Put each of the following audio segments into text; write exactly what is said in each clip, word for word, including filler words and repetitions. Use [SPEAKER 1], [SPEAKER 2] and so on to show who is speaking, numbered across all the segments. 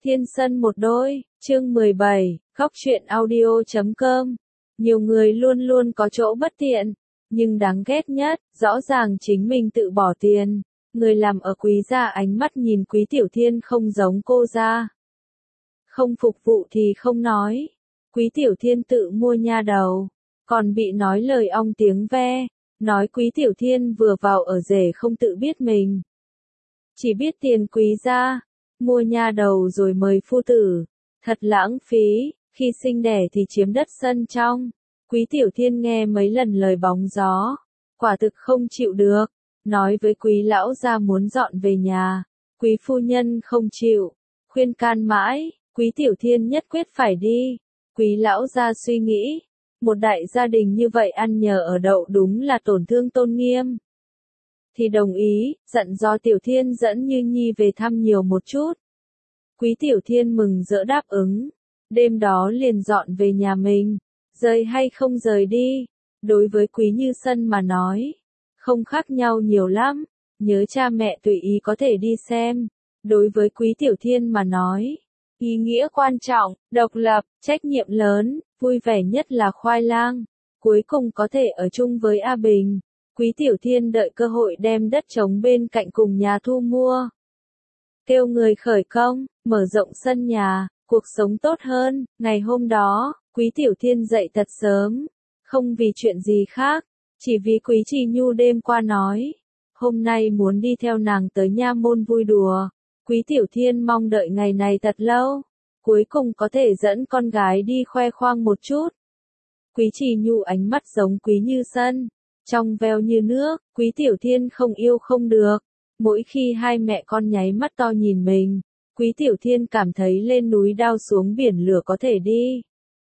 [SPEAKER 1] Thiên Sân một đôi, chương mười bảy, khóc chuyện audio chấm com. Nhiều người luôn luôn có chỗ bất tiện, nhưng đáng ghét nhất, rõ ràng chính mình tự bỏ tiền. Người làm ở Quý gia ánh mắt nhìn Quý Tiểu Thiên không giống cô gia. Không phục vụ thì không nói. Quý Tiểu Thiên tự mua nha đầu, còn bị nói lời ong tiếng ve, nói Quý Tiểu Thiên vừa vào ở rể không tự biết mình. Chỉ biết tiền Quý gia, mua nha đầu rồi mời phu tử, thật lãng phí, khi sinh đẻ thì chiếm đất sân trong. Quý Tiểu Thiên nghe mấy lần lời bóng gió, quả thực không chịu được, nói với Quý lão gia muốn dọn về nhà. Quý phu nhân không chịu, khuyên can mãi, Quý Tiểu Thiên nhất quyết phải đi. Quý lão gia suy nghĩ, một đại gia đình như vậy ăn nhờ ở đậu đúng là tổn thương tôn nghiêm. Thì đồng ý, dặn dò Tiểu Thiên dẫn Như Nhi về thăm nhiều một chút. Quý Tiểu Thiên mừng rỡ đáp ứng, đêm đó liền dọn về nhà mình. Rời hay không rời đi, đối với Quý Như Sân mà nói, không khác nhau nhiều lắm. Nhớ cha mẹ tùy ý có thể đi xem. Đối với Quý Tiểu Thiên mà nói, ý nghĩa quan trọng, độc lập, trách nhiệm lớn, vui vẻ nhất là khoai lang. Cuối cùng có thể ở chung với A Bình. Quý Tiểu Thiên đợi cơ hội đem đất trống bên cạnh cùng nhà thu mua. Kêu người khởi công, mở rộng sân nhà, cuộc sống tốt hơn. Ngày hôm đó, Quý Tiểu Thiên dậy thật sớm, không vì chuyện gì khác, chỉ vì Quý Trì Nhu đêm qua nói, hôm nay muốn đi theo nàng tới nha môn vui đùa. Quý Tiểu Thiên mong đợi ngày này thật lâu, cuối cùng có thể dẫn con gái đi khoe khoang một chút. Quý Trì Nhu ánh mắt giống Quý Như Sân, trong veo như nước. Quý Tiểu Thiên không yêu không được. Mỗi khi hai mẹ con nháy mắt to nhìn mình, Quý Tiểu Thiên cảm thấy lên núi đao xuống biển lửa có thể đi.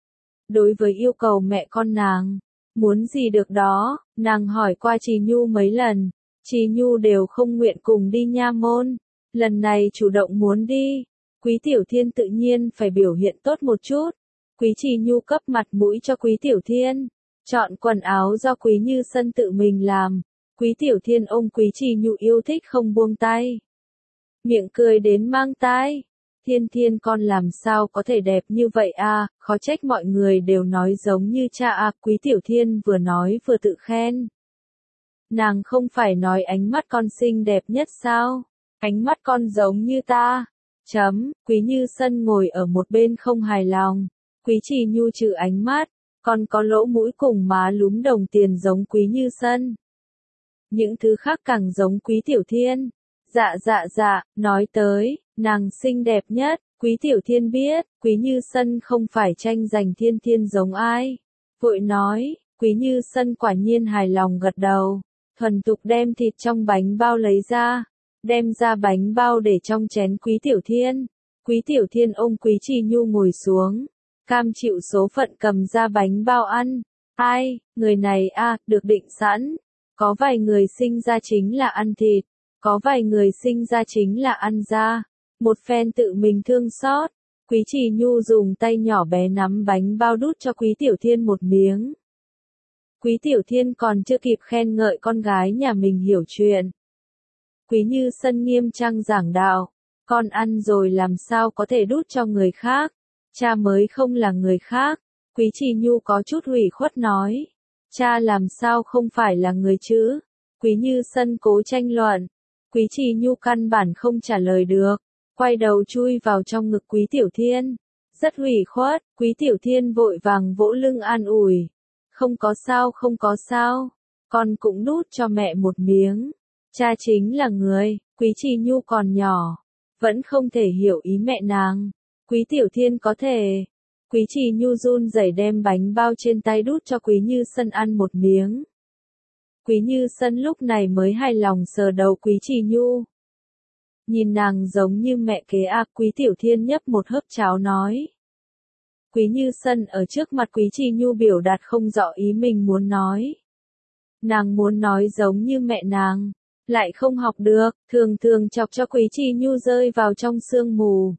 [SPEAKER 1] Đối với yêu cầu mẹ con nàng, muốn gì được đó, nàng hỏi qua Trì Nhu mấy lần, Trì Nhu đều không nguyện cùng đi nha môn. Lần này chủ động muốn đi, Quý Tiểu Thiên tự nhiên phải biểu hiện tốt một chút. Quý Trì Nhu cấp mặt mũi cho Quý Tiểu Thiên, chọn quần áo do Quý Như Sân tự mình làm. Quý Tiểu Thiên ôm Quý Trì Nhu yêu thích không buông tay, miệng cười đến mang tai. Thiên Thiên con làm sao có thể đẹp như vậy à, khó trách mọi người đều nói giống như cha à. Quý Tiểu Thiên vừa nói vừa tự khen. Nàng không phải nói ánh mắt con xinh đẹp nhất sao, ánh mắt con giống như ta. Chấm, Quý Như Sân ngồi ở một bên không hài lòng. Quý Trì Nhu trừ ánh mắt, còn có lỗ mũi cùng má lúm đồng tiền giống Quý Như Sân. Những thứ khác càng giống Quý Tiểu Thiên. Dạ dạ dạ, nói tới, nàng xinh đẹp nhất. Quý Tiểu Thiên biết, Quý Như Sân không phải tranh giành Thiên Thiên giống ai. Vội nói, Quý Như Sân quả nhiên hài lòng gật đầu, thuần thục đem thịt trong bánh bao lấy ra, đem ra bánh bao để trong chén Quý Tiểu Thiên. Quý Tiểu Thiên ôm Quý Trì Nhu ngồi xuống, cam chịu số phận cầm ra bánh bao ăn. Ai, người này a, được định sẵn. Có vài người sinh ra chính là ăn thịt, có vài người sinh ra chính là ăn da. Một phen tự mình thương xót, Quý Trì Nhu dùng tay nhỏ bé nắm bánh bao đút cho Quý Tiểu Thiên một miếng. Quý Tiểu Thiên còn chưa kịp khen ngợi con gái nhà mình hiểu chuyện, Quý Như Sân nghiêm trang giảng đạo, con ăn rồi làm sao có thể đút cho người khác, cha mới không là người khác. Quý Trì Nhu có chút ủy khuất nói, cha làm sao không phải là người chứ. Quý Như Sân cố tranh luận, Quý Trì Nhu căn bản không trả lời được, quay đầu chui vào trong ngực Quý Tiểu Thiên, rất ủy khuất. Quý Tiểu Thiên vội vàng vỗ lưng an ủi, không có sao không có sao, con cũng đút cho mẹ một miếng, cha chính là người. Quý Trì Nhu còn nhỏ, vẫn không thể hiểu ý mẹ nàng, Quý Tiểu Thiên có thể. Quý Trì Nhu run rẩy đem bánh bao trên tay đút cho Quý Như Sân ăn một miếng. Quý Như Sân lúc này mới hài lòng sờ đầu Quý Trì Nhu. Nhìn nàng giống như mẹ kế à. Quý Tiểu Thiên nhấp một hớp cháo nói. Quý Như Sân ở trước mặt Quý Trì Nhu biểu đạt không rõ ý mình muốn nói. Nàng muốn nói giống như mẹ nàng, lại không học được, thường thường chọc cho Quý Trì Nhu rơi vào trong sương mù.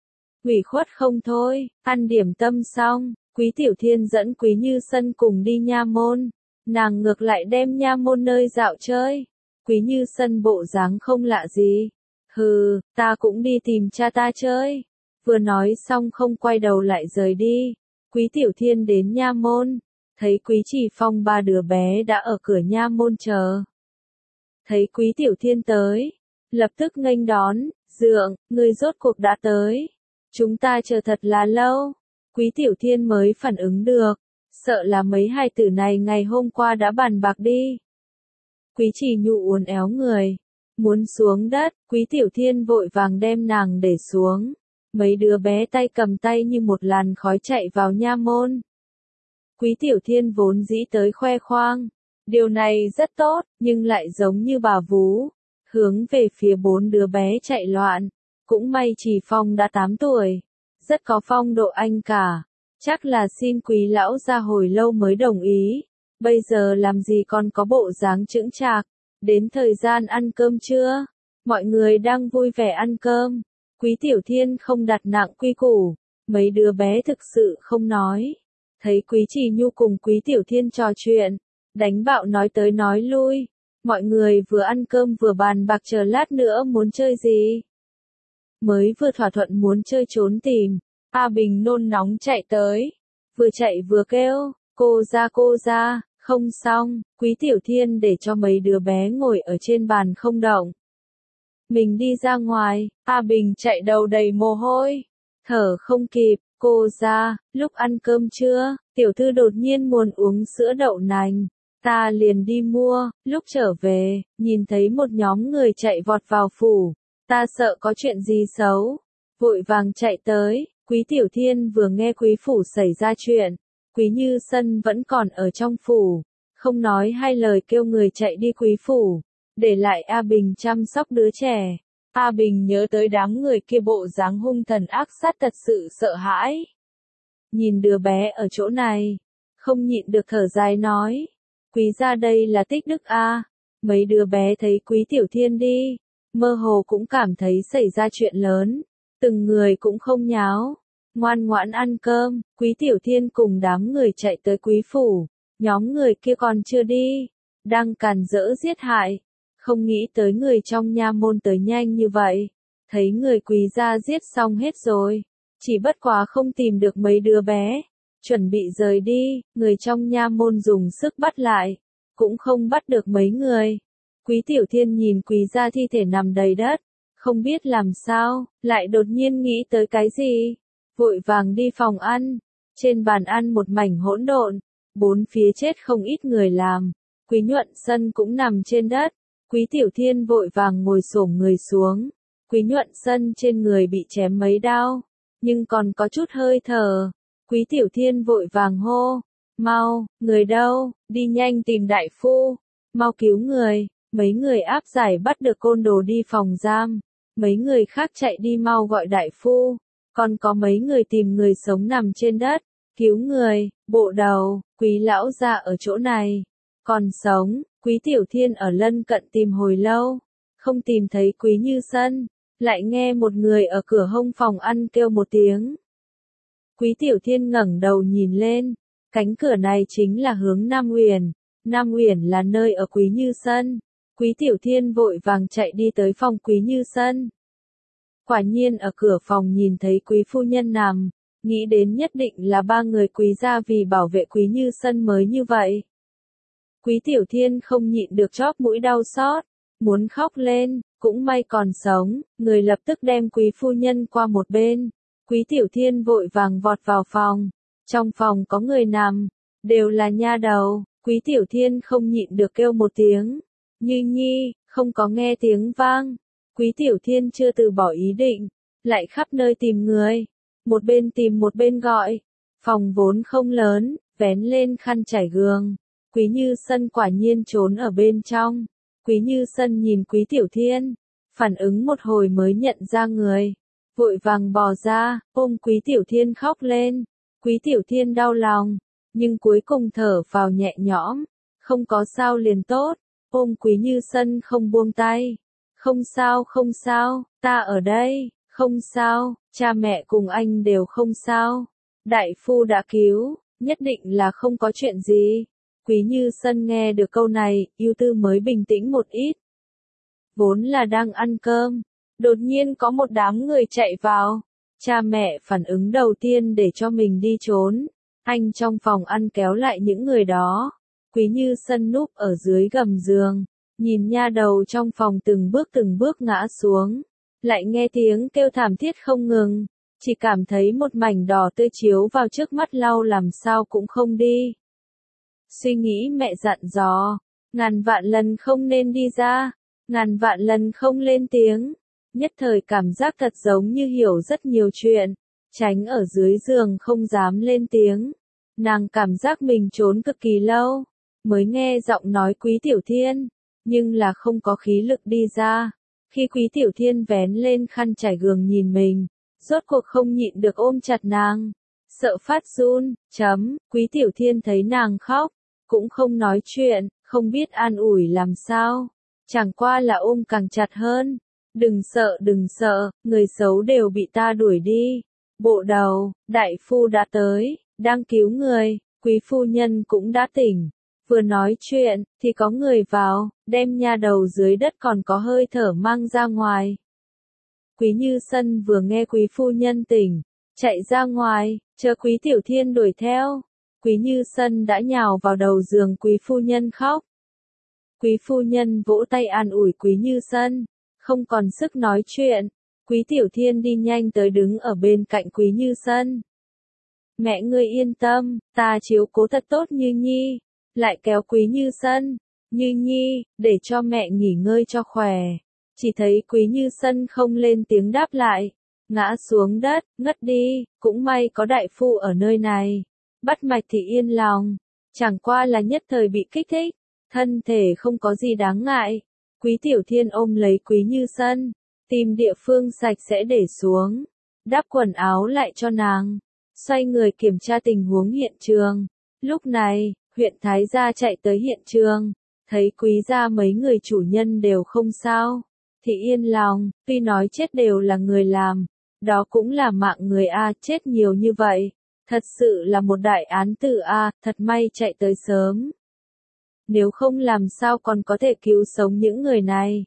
[SPEAKER 1] Ủy khuất không thôi. Ăn điểm tâm xong, Quý Tiểu Thiên dẫn Quý Như Sân cùng đi nha môn. Nàng ngược lại đem nha môn nơi dạo chơi. Quý Như Sân bộ dáng không lạ gì. Hừ, ta cũng đi tìm cha ta chơi. vừa nói xong không quay đầu lại rời đi. Quý Tiểu Thiên đến nha môn, thấy Quý Chỉ Phong ba đứa bé đã ở cửa nha môn chờ. Thấy Quý Tiểu Thiên tới, lập tức nghênh đón, Dượng, người rốt cuộc đã tới. Chúng ta chờ thật là lâu. Quý Tiểu Thiên mới phản ứng được, sợ là mấy hai tử này ngày hôm qua đã bàn bạc đi. Quý Chỉ Nhu uốn éo người, muốn xuống đất, Quý Tiểu Thiên vội vàng đem nàng để xuống. Mấy đứa bé tay cầm tay như một làn khói chạy vào nha môn. Quý Tiểu Thiên vốn dĩ tới khoe khoang. Điều này rất tốt, nhưng lại giống như bà vú. Hướng về phía bốn đứa bé chạy loạn. Cũng may Chỉ Phong đã tám tuổi. Rất có phong độ anh cả. Chắc là xin quý lão ra hồi lâu mới đồng ý. Bây giờ làm gì còn có bộ dáng chững chạc. Đến thời gian ăn cơm chưa? Mọi người đang vui vẻ ăn cơm. Quý Tiểu Thiên không đặt nặng quy củ. Mấy đứa bé thực sự không nói. Thấy Quý Chỉ Nhu cùng Quý Tiểu Thiên trò chuyện. Đánh bạo nói tới nói lui. Mọi người vừa ăn cơm vừa bàn bạc chờ lát nữa muốn chơi gì. Mới vừa thỏa thuận muốn chơi trốn tìm. A Bình nôn nóng chạy tới. Vừa chạy vừa kêu, cô ra cô ra, không xong. Quý Tiểu Thiên để cho mấy đứa bé ngồi ở trên bàn không động. Mình đi ra ngoài, A Bình chạy đầu đầy mồ hôi. Thở không kịp, cô ra, lúc ăn cơm trưa, tiểu thư đột nhiên muốn uống sữa đậu nành. Ta liền đi mua, lúc trở về, nhìn thấy một nhóm người chạy vọt vào phủ. Ta sợ có chuyện gì xấu. Vội vàng chạy tới, Quý Tiểu Thiên vừa nghe quý phủ xảy ra chuyện. Quý Như Sân vẫn còn ở trong phủ. Không nói hai lời kêu người chạy đi quý phủ. Để lại A Bình chăm sóc đứa trẻ. A Bình nhớ tới đám người kia bộ dáng hung thần ác sát thật sự sợ hãi. Nhìn đứa bé ở chỗ này. Không nhịn được thở dài nói. Quý gia đây là tích đức a. Mấy đứa bé thấy Quý Tiểu Thiên đi. Mơ hồ cũng cảm thấy xảy ra chuyện lớn. Từng người cũng không nháo. Ngoan ngoãn ăn cơm. Quý Tiểu Thiên cùng đám người chạy tới quý phủ. Nhóm người kia còn chưa đi. Đang càn rỡ giết hại. Không nghĩ tới người trong nha môn tới nhanh như vậy. Thấy người quý gia giết xong hết rồi. Chỉ bất quá không tìm được mấy đứa bé. Chuẩn bị rời đi, người trong nha môn dùng sức bắt lại. Cũng không bắt được mấy người. Quý Tiểu Thiên nhìn quý gia thi thể nằm đầy đất. Không biết làm sao, lại đột nhiên nghĩ tới cái gì. Vội vàng đi phòng ăn. Trên bàn ăn một mảnh hỗn độn. Bốn phía chết không ít người làm. Quý Nhuận Sân cũng nằm trên đất. Quý Tiểu Thiên vội vàng ngồi xổm người xuống. Quý Nhuận Sân trên người bị chém mấy đao. Nhưng còn có chút hơi thở. Quý Tiểu Thiên vội vàng hô. Mau, người đâu, đi nhanh tìm đại phu. Mau cứu người. Mấy người áp giải bắt được côn đồ đi phòng giam. Mấy người khác chạy đi mau gọi đại phu. Còn có mấy người tìm người sống nằm trên đất. Cứu người, bộ đầu, quý lão gia ở chỗ này. Còn sống, Quý Tiểu Thiên ở lân cận tìm hồi lâu. Không tìm thấy Quý Như Sân. Lại nghe một người ở cửa hông phòng ăn kêu một tiếng. Quý Tiểu Thiên ngẩng đầu nhìn lên. Cánh cửa này chính là hướng Nam Uyển. Nam Uyển là nơi ở Quý Như Sân. Quý Tiểu Thiên vội vàng chạy đi tới phòng Quý Như Sân. Quả nhiên ở cửa phòng nhìn thấy quý phu nhân nằm. Nghĩ đến nhất định là ba người quý gia vì bảo vệ Quý Như Sân mới như vậy. Quý Tiểu Thiên không nhịn được chóp mũi đau xót. Muốn khóc lên, cũng may còn sống. Người lập tức đem quý phu nhân qua một bên. Quý Tiểu Thiên vội vàng vọt vào phòng. Trong phòng có người nằm. Đều là nha đầu. Quý Tiểu Thiên không nhịn được kêu một tiếng. Như Nhi, không có nghe tiếng vang. Quý Tiểu Thiên chưa từ bỏ ý định. Lại khắp nơi tìm người. Một bên tìm một bên gọi. Phòng vốn không lớn, vén lên khăn trải gương. Quý Như Sân quả nhiên trốn ở bên trong. Quý Như Sân nhìn Quý Tiểu Thiên. Phản ứng một hồi mới nhận ra người. Vội vàng bò ra, ôm Quý Tiểu Thiên khóc lên. Quý Tiểu Thiên đau lòng. Nhưng cuối cùng thở vào nhẹ nhõm. Không có sao liền tốt. Ôm Quý Như Sân không buông tay. Không sao không sao, ta ở đây. Không sao, cha mẹ cùng anh đều không sao. Đại phu đã cứu, nhất định là không có chuyện gì. Quý Như Sân nghe được câu này, ưu tư mới bình tĩnh một ít. Vốn là đang ăn cơm, đột nhiên có một đám người chạy vào. Cha mẹ phản ứng đầu tiên để cho mình đi trốn. Anh trong phòng ăn kéo lại những người đó. Quý Như Sân núp ở dưới gầm giường, nhìn nha đầu trong phòng từng bước từng bước ngã xuống. Lại nghe tiếng kêu thảm thiết không ngừng, chỉ cảm thấy một mảnh đỏ tươi chiếu vào trước mắt lau làm sao cũng không đi. Suy nghĩ mẹ dặn dò, ngàn vạn lần không nên đi ra, ngàn vạn lần không lên tiếng. Nhất thời cảm giác thật giống như hiểu rất nhiều chuyện, tránh ở dưới giường không dám lên tiếng. Nàng cảm giác mình trốn cực kỳ lâu, mới nghe giọng nói Quý Tiểu Thiên, nhưng là không có khí lực đi ra. Khi Quý Tiểu Thiên vén lên khăn trải giường nhìn mình, rốt cuộc không nhịn được ôm chặt nàng, sợ phát run, chấm, Quý Tiểu Thiên thấy nàng khóc, cũng không nói chuyện, không biết an ủi làm sao, chẳng qua là ôm càng chặt hơn. Đừng sợ đừng sợ, người xấu đều bị ta đuổi đi. Bộ đầu, đại phu đã tới, đang cứu người, Quý phu nhân cũng đã tỉnh. Vừa nói chuyện, thì có người vào, đem nha đầu dưới đất còn có hơi thở mang ra ngoài. Quý Như Sân vừa nghe Quý phu nhân tỉnh, chạy ra ngoài, chờ Quý Tiểu Thiên đuổi theo. Quý Như Sân đã nhào vào đầu giường Quý phu nhân khóc. Quý phu nhân vỗ tay an ủi Quý Như Sân, không còn sức nói chuyện. Quý Tiểu Thiên đi nhanh tới đứng ở bên cạnh Quý Như Sân. Mẹ ngươi yên tâm, ta chiếu cố thật tốt Như Nhi. Lại kéo Quý Như Sân, Như Nhi, để cho mẹ nghỉ ngơi cho khỏe. Chỉ thấy Quý Như Sân không lên tiếng đáp lại, ngã xuống đất, ngất đi, cũng may có đại phu ở nơi này. Bắt mạch thì yên lòng, chẳng qua là nhất thời bị kích thích, thân thể không có gì đáng ngại. Quý Tiểu Thiên ôm lấy Quý Như Sân, tìm địa phương sạch sẽ để xuống, đắp quần áo lại cho nàng, xoay người kiểm tra tình huống hiện trường. Lúc này, huyện Thái Gia chạy tới hiện trường, thấy Quý gia mấy người chủ nhân đều không sao, thì yên lòng, tuy nói chết đều là người làm, đó cũng là mạng người a, chết nhiều như vậy, thật sự là một đại án tử a, thật may chạy tới sớm. Nếu không làm sao còn có thể cứu sống những người này.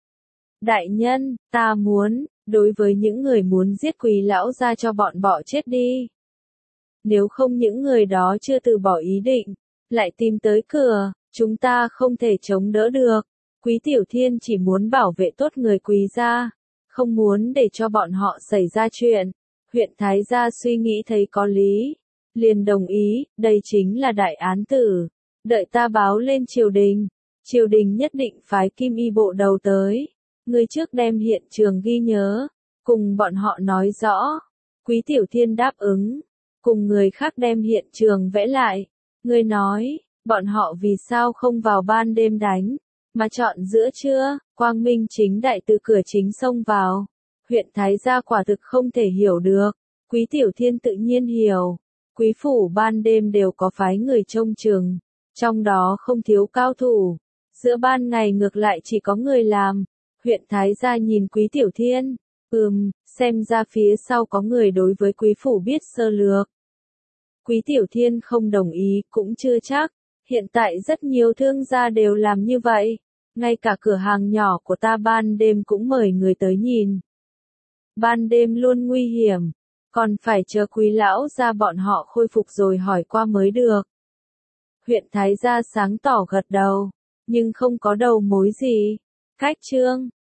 [SPEAKER 1] Đại nhân, ta muốn, đối với những người muốn giết Quý lão gia cho bọn bỏ chết đi. Nếu không những người đó chưa từ bỏ ý định, lại tìm tới cửa, chúng ta không thể chống đỡ được. Quý Tiểu Thiên chỉ muốn bảo vệ tốt người Quý gia, không muốn để cho bọn họ xảy ra chuyện. Huyện Thái Gia suy nghĩ thấy có lý, liền đồng ý, đây chính là đại án tử. Đợi ta báo lên triều đình, triều đình nhất định phái kim y bộ đầu tới. Người trước đem hiện trường ghi nhớ, cùng bọn họ nói rõ. Quý Tiểu Thiên đáp ứng, cùng người khác đem hiện trường vẽ lại. Người nói, bọn họ vì sao không vào ban đêm đánh, mà chọn giữa trưa, quang minh chính đại từ cửa chính xông vào. Huyện Thái Gia quả thực không thể hiểu được, Quý Tiểu Thiên tự nhiên hiểu. Quý phủ ban đêm đều có phái người trông chừng, trong đó không thiếu cao thủ, giữa ban ngày ngược lại chỉ có người làm. Huyện Thái Gia nhìn Quý Tiểu Thiên, ừm, xem ra phía sau có người đối với Quý phủ biết sơ lược. Quý Tiểu Thiên không đồng ý cũng chưa chắc, hiện tại rất nhiều thương gia đều làm như vậy, ngay cả cửa hàng nhỏ của ta ban đêm cũng mời người tới nhìn. Ban đêm luôn nguy hiểm, còn phải chờ Quý lão gia bọn họ khôi phục rồi hỏi qua mới được. Huyện Thái Gia sáng tỏ gật đầu, nhưng không có đầu mối gì. Cách chương